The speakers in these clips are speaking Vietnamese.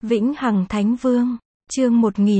Vĩnh Hằng Thánh Vương, chương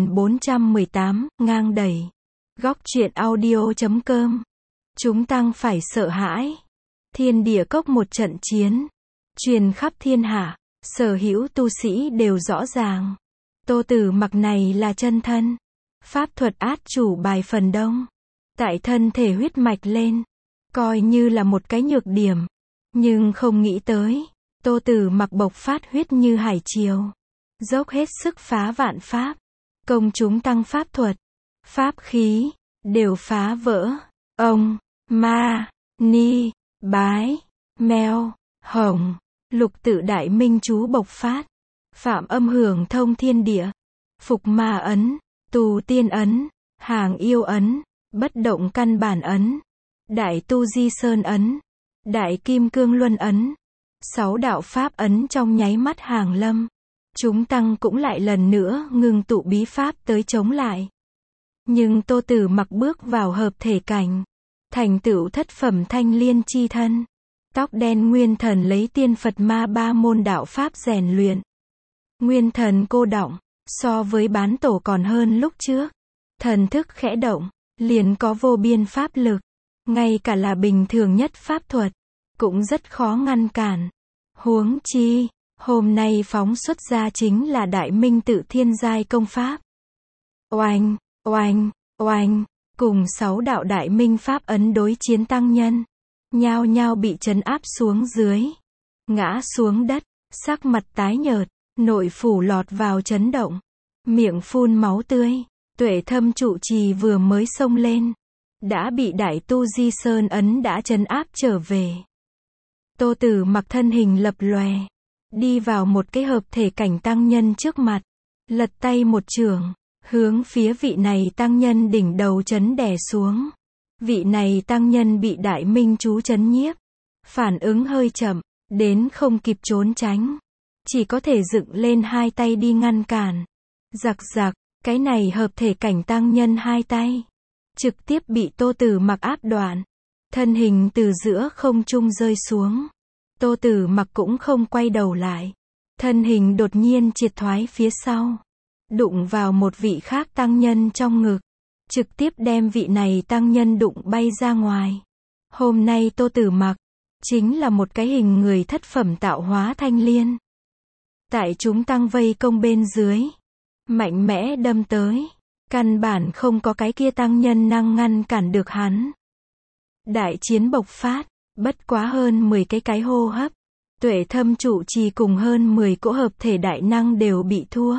1418, ngang đẩy. Góc truyện audio.com. Chúng tăng phải sợ hãi. Thiên địa cốc một trận chiến, truyền khắp thiên hạ, sở hữu tu sĩ đều rõ ràng. Tô Tử Mặc này là chân thân, pháp thuật át chủ bài phần đông. Tại thân thể huyết mạch lên, coi như là một cái nhược điểm. Nhưng không nghĩ tới, Tô Tử Mặc bộc phát huyết như hải triều, dốc hết sức phá vạn pháp, công chúng tăng pháp thuật, pháp khí, đều phá vỡ. Ông, ma, ni, bái, mèo, hồng, lục tự đại minh chú bộc phát, phạm âm hưởng thông thiên địa, phục ma ấn, tù tiên ấn, hàng yêu ấn, bất động căn bản ấn, đại tu di sơn ấn, đại kim cương luân ấn, 6 đạo pháp ấn trong nháy mắt hàng lâm. Chúng tăng cũng lại lần nữa ngưng tụ bí pháp tới chống lại. Nhưng Tô Tử Mặc bước vào hợp thể cảnh, thành tựu thất phẩm thanh liên chi thân. Tóc đen nguyên thần lấy tiên Phật ma ba môn đạo pháp rèn luyện. Nguyên thần cô đọng, so với bán tổ còn hơn lúc trước. Thần thức khẽ động, liền có vô biên pháp lực. Ngay cả là bình thường nhất pháp thuật, cũng rất khó ngăn cản. Huống chi, hôm nay phóng xuất ra chính là Đại Minh Tự Thiên giai công pháp. Oanh, oanh, oanh, cùng 6 đạo Đại Minh pháp ấn đối chiến tăng nhân, nhao nhao bị trấn áp xuống dưới, ngã xuống đất, sắc mặt tái nhợt, nội phủ lọt vào chấn động, miệng phun máu tươi. Tuệ Thâm trụ trì vừa mới xông lên, đã bị Đại tu di sơn ấn đã trấn áp trở về. Tô Tử Mặc thân hình lập lòe, đi vào một cái hợp thể cảnh tăng nhân trước mặt, lật tay một chưởng, hướng phía vị này tăng nhân đỉnh đầu chấn đè xuống. Vị này tăng nhân bị Đại Minh chú chấn nhiếp, phản ứng hơi chậm, đến không kịp trốn tránh, chỉ có thể dựng lên hai tay đi ngăn cản. Giặc giặc, cái này hợp thể cảnh tăng nhân hai tay, trực tiếp bị Tô Tử Mặc áp đoạn, thân hình từ giữa không trung rơi xuống. Tô Tử Mặc cũng không quay đầu lại, thân hình đột nhiên triệt thoái phía sau, đụng vào một vị khác tăng nhân trong ngực, trực tiếp đem vị này tăng nhân đụng bay ra ngoài. Hôm nay Tô Tử Mặc chính là một cái hình người thất phẩm tạo hóa thanh liên. Tại chúng tăng vây công bên dưới, mạnh mẽ đâm tới, căn bản không có cái kia tăng nhân năng ngăn cản được hắn. Đại chiến bộc phát, bất quá hơn 10 cái hô hấp, Tuệ Thâm trụ trì cùng hơn 10 cỗ hợp thể đại năng đều bị thua.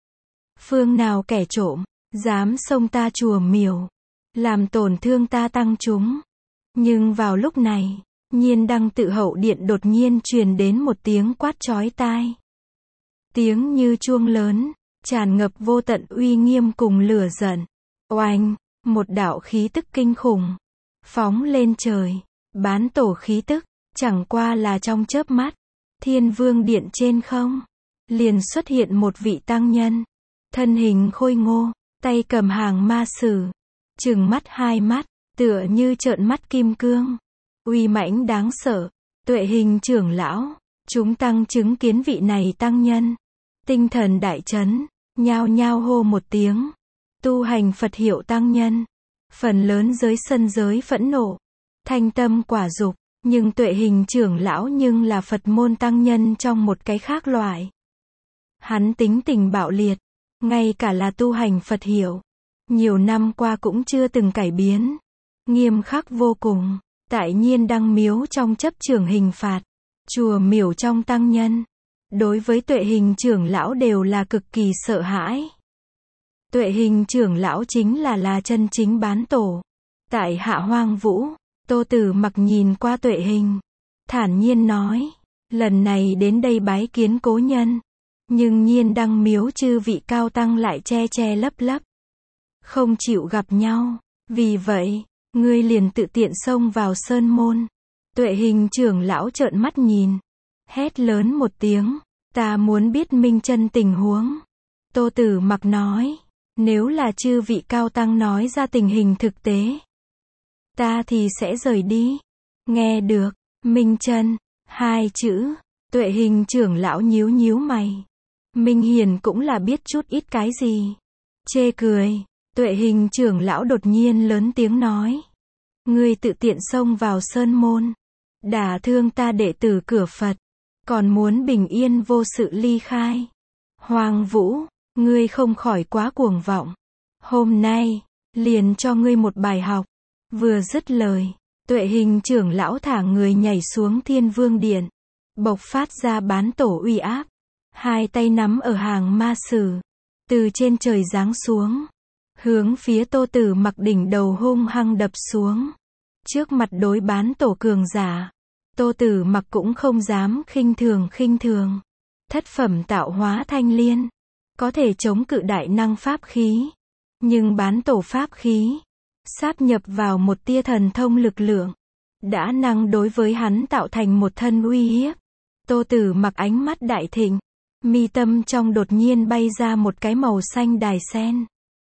Phương nào kẻ trộm, dám xông ta chùa miểu, làm tổn thương ta tăng chúng. Nhưng vào lúc này, Nhiên Đăng Tự hậu điện đột nhiên truyền đến một tiếng quát chói tai. Tiếng như chuông lớn, tràn ngập vô tận uy nghiêm cùng lửa giận. Oanh, một đạo khí tức kinh khủng, phóng lên trời, bán tổ khí tức, chẳng qua là trong chớp mắt, Thiên Vương điện trên không, liền xuất hiện một vị tăng nhân, thân hình khôi ngô, tay cầm hàng ma sử, trừng mắt hai mắt, tựa như trợn mắt kim cương, uy mãnh đáng sợ. Tuệ Hình trưởng lão, chúng tăng chứng kiến vị này tăng nhân, tinh thần đại chấn, nhao nhao hô một tiếng. Tu hành Phật hiệu tăng nhân, phần lớn giới sân giới phẫn nộ, thanh tâm quả dục, nhưng Tuệ Hình trưởng lão nhưng là Phật môn tăng nhân trong một cái khác loại. Hắn tính tình bạo liệt, ngay cả là tu hành Phật hiệu, nhiều năm qua cũng chưa từng cải biến, nghiêm khắc vô cùng. Tại Nhiên Đăng miếu trong chấp trưởng hình phạt, chùa miểu trong tăng nhân, đối với Tuệ Hình trưởng lão đều là cực kỳ sợ hãi. Tuệ Hình trưởng lão chính là chân chính bán tổ. Tại Hạ Hoang Vũ, Tô Tử Mặc nhìn qua Tuệ Hình, thản nhiên nói, lần này đến đây bái kiến cố nhân, nhưng Nhiên Đăng miếu chư vị cao tăng lại che che lấp lấp, không chịu gặp nhau, vì vậy, ngươi liền tự tiện xông vào sơn môn. Tuệ Hình trưởng lão trợn mắt nhìn, hét lớn một tiếng, ta muốn biết minh chân tình huống. Tô Tử Mặc nói, nếu là chư vị cao tăng nói ra tình hình thực tế, ta thì sẽ rời đi. Nghe được, minh chân, hai chữ, Tuệ Hình trưởng lão nhíu nhíu mày. Minh Hiền cũng là biết chút ít cái gì. Chê cười, Tuệ Hình trưởng lão đột nhiên lớn tiếng nói. Ngươi tự tiện xông vào sơn môn, đả thương ta đệ tử cửa Phật, còn muốn bình yên vô sự ly khai. Hoàng Vũ, ngươi không khỏi quá cuồng vọng. Hôm nay, liền cho ngươi một bài học. Vừa dứt lời, Tuệ Hình trưởng lão thả người nhảy xuống Thiên Vương Điện, bộc phát ra bán tổ uy áp. Hai tay nắm ở hàng ma sử, từ trên trời giáng xuống, hướng phía Tô Tử Mặc đỉnh đầu hung hăng đập xuống. Trước mặt đối bán tổ cường giả, Tô Tử Mặc cũng không dám khinh thường. Thất phẩm tạo hóa thanh liên, có thể chống cự đại năng pháp khí. Nhưng bán tổ pháp khí, sáp nhập vào một tia thần thông lực lượng, đã năng đối với hắn tạo thành một thân uy hiếp. Tô Tử Mặc ánh mắt đại thịnh, mi tâm trong đột nhiên bay ra một cái màu xanh đài sen.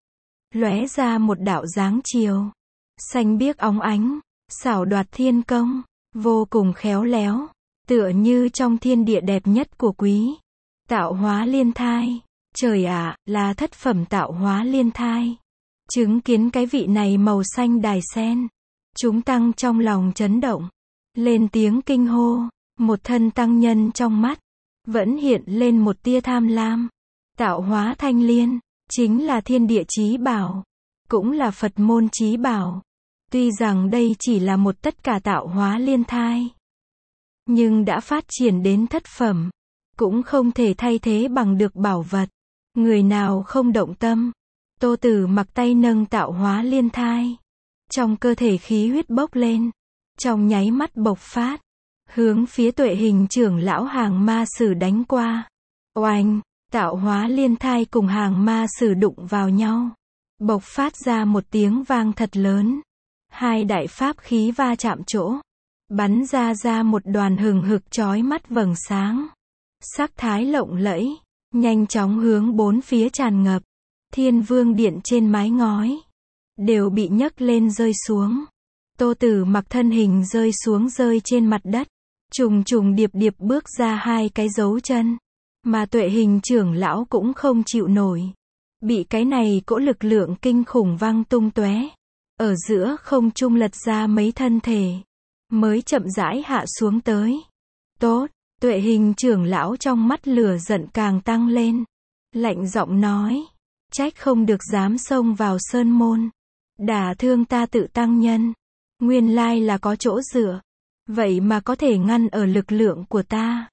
Lóe ra một đạo dáng chiều, xanh biếc óng ánh, xảo đoạt thiên công, vô cùng khéo léo, tựa như trong thiên địa đẹp nhất của quý. Tạo hóa liên thai, trời ạ, là thất phẩm tạo hóa liên thai. Chứng kiến cái vị này màu xanh đài sen, chúng tăng trong lòng chấn động, lên tiếng kinh hô. Một thân tăng nhân trong mắt vẫn hiện lên một tia tham lam. Tạo hóa thanh liên chính là thiên địa chí bảo, cũng là Phật môn chí bảo. Tuy rằng đây chỉ là một tất cả tạo hóa liên thai, nhưng đã phát triển đến thất phẩm, cũng không thể thay thế bằng được bảo vật. Người nào không động tâm. Tô Tử Mặc tay nâng tạo hóa liên thai, trong cơ thể khí huyết bốc lên, trong nháy mắt bộc phát, hướng phía Tuệ Hình trưởng lão hàng ma sử đánh qua. Oanh, tạo hóa liên thai cùng hàng ma sử đụng vào nhau, bộc phát ra một tiếng vang thật lớn. Hai đại pháp khí va chạm chỗ, bắn ra một đoàn hừng hực chói mắt vầng sáng, sắc thái lộng lẫy, nhanh chóng hướng bốn phía tràn ngập. Thiên Vương Điện trên mái ngói đều bị nhấc lên rơi xuống. Tô Tử Mặc thân hình rơi xuống rơi trên mặt đất, trùng điệp bước ra hai cái dấu chân, mà Tuệ Hình trưởng lão cũng không chịu nổi, bị cái này cỗ lực lượng kinh khủng văng tung tóe, ở giữa không trung lật ra mấy thân thể, mới chậm rãi hạ xuống tới. Tốt, Tuệ Hình trưởng lão trong mắt lửa giận càng tăng lên, lạnh giọng nói, trách không được dám xông vào sơn môn, đả thương ta tự tăng nhân, nguyên lai là có chỗ dựa, vậy mà có thể ngăn ở lực lượng của ta.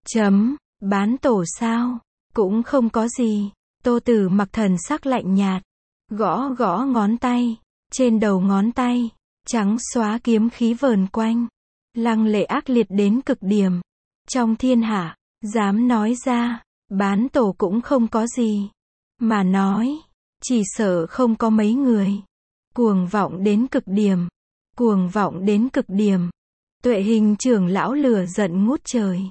Bán tổ sao? Cũng không có gì. Tô Tử Mặc thần sắc lạnh nhạt, gõ ngón tay, trên đầu ngón tay, trắng xóa kiếm khí vờn quanh, lăng lệ ác liệt đến cực điểm. Trong thiên hạ, dám nói ra, bán tổ cũng không có gì, mà nói, chỉ sợ không có mấy người. Cuồng vọng đến cực điểm, cuồng vọng đến cực điểm. Tuệ Hình trưởng lão lửa giận ngút trời.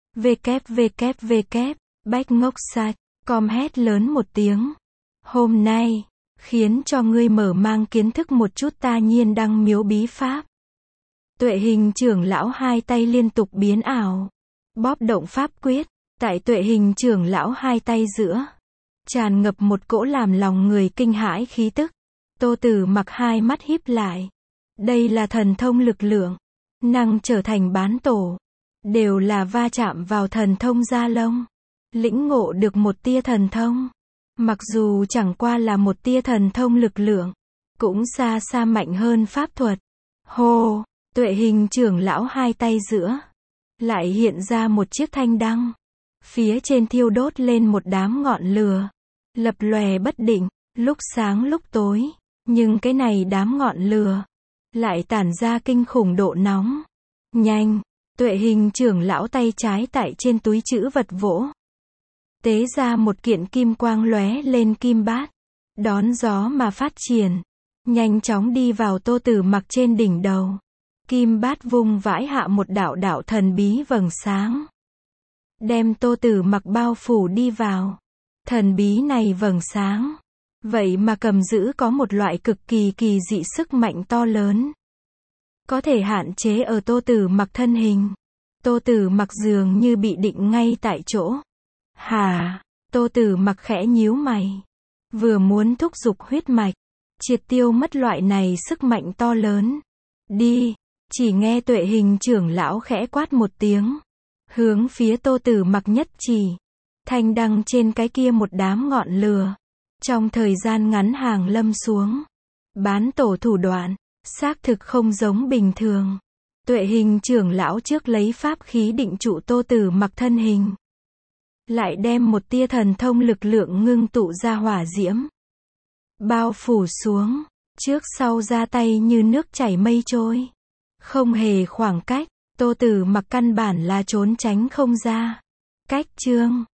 Bách ngốc sạch, com hét lớn một tiếng. Hôm nay, khiến cho ngươi mở mang kiến thức một chút ta Nhiên Đăng miếu bí pháp. Tuệ Hình trưởng lão hai tay liên tục biến ảo, bóp động pháp quyết, tại Tuệ Hình trưởng lão hai tay giữa, tràn ngập một cỗ làm lòng người kinh hãi khí tức. Tô Tử Mặc hai mắt híp lại. Đây là thần thông lực lượng, năng trở thành bán tổ, đều là va chạm vào thần thông gia lông, lĩnh ngộ được một tia thần thông. Mặc dù chẳng qua là một tia thần thông lực lượng, cũng xa xa mạnh hơn pháp thuật. Hô, Tuệ Hình trưởng lão hai tay giữa, lại hiện ra một chiếc thanh đăng, phía trên thiêu đốt lên một đám ngọn lửa, lập lòe bất định, lúc sáng lúc tối, nhưng cái này đám ngọn lửa lại tản ra kinh khủng độ nóng. Nhanh, Tuệ Hình trưởng lão tay trái tại trên túi trữ vật vỗ, tế ra một kiện kim quang lóe lên kim bát, đón gió mà phát triển, nhanh chóng đi vào Tô Tử Mặc trên đỉnh đầu. Kim bát vung vãi hạ một đạo thần bí vầng sáng, đem Tô Tử Mặc bao phủ đi vào. Thần bí này vầng sáng, vậy mà cầm giữ có một loại cực kỳ kỳ dị sức mạnh to lớn, có thể hạn chế ở Tô Tử Mặc thân hình. Tô Tử Mặc dường như bị định ngay tại chỗ. Hả? Tô Tử Mặc khẽ nhíu mày. Vừa muốn thúc giục huyết mạch, triệt tiêu mất loại này sức mạnh to lớn. Đi, chỉ nghe Tuệ Hình trưởng lão khẽ quát một tiếng. Hướng phía Tô Tử Mặc nhất chỉ. Thanh đăng trên cái kia một đám ngọn lửa. Trong thời gian ngắn hàng lâm xuống. Bán tổ thủ đoạn, xác thực không giống bình thường. Tuệ Hình trưởng lão trước lấy pháp khí định trụ Tô Tử Mặc thân hình. Lại đem một tia thần thông lực lượng ngưng tụ ra hỏa diễm. Bao phủ xuống, trước sau ra tay như nước chảy mây trôi. Không hề khoảng cách, Tô Tử Mặc căn bản là trốn tránh không ra. Cách chương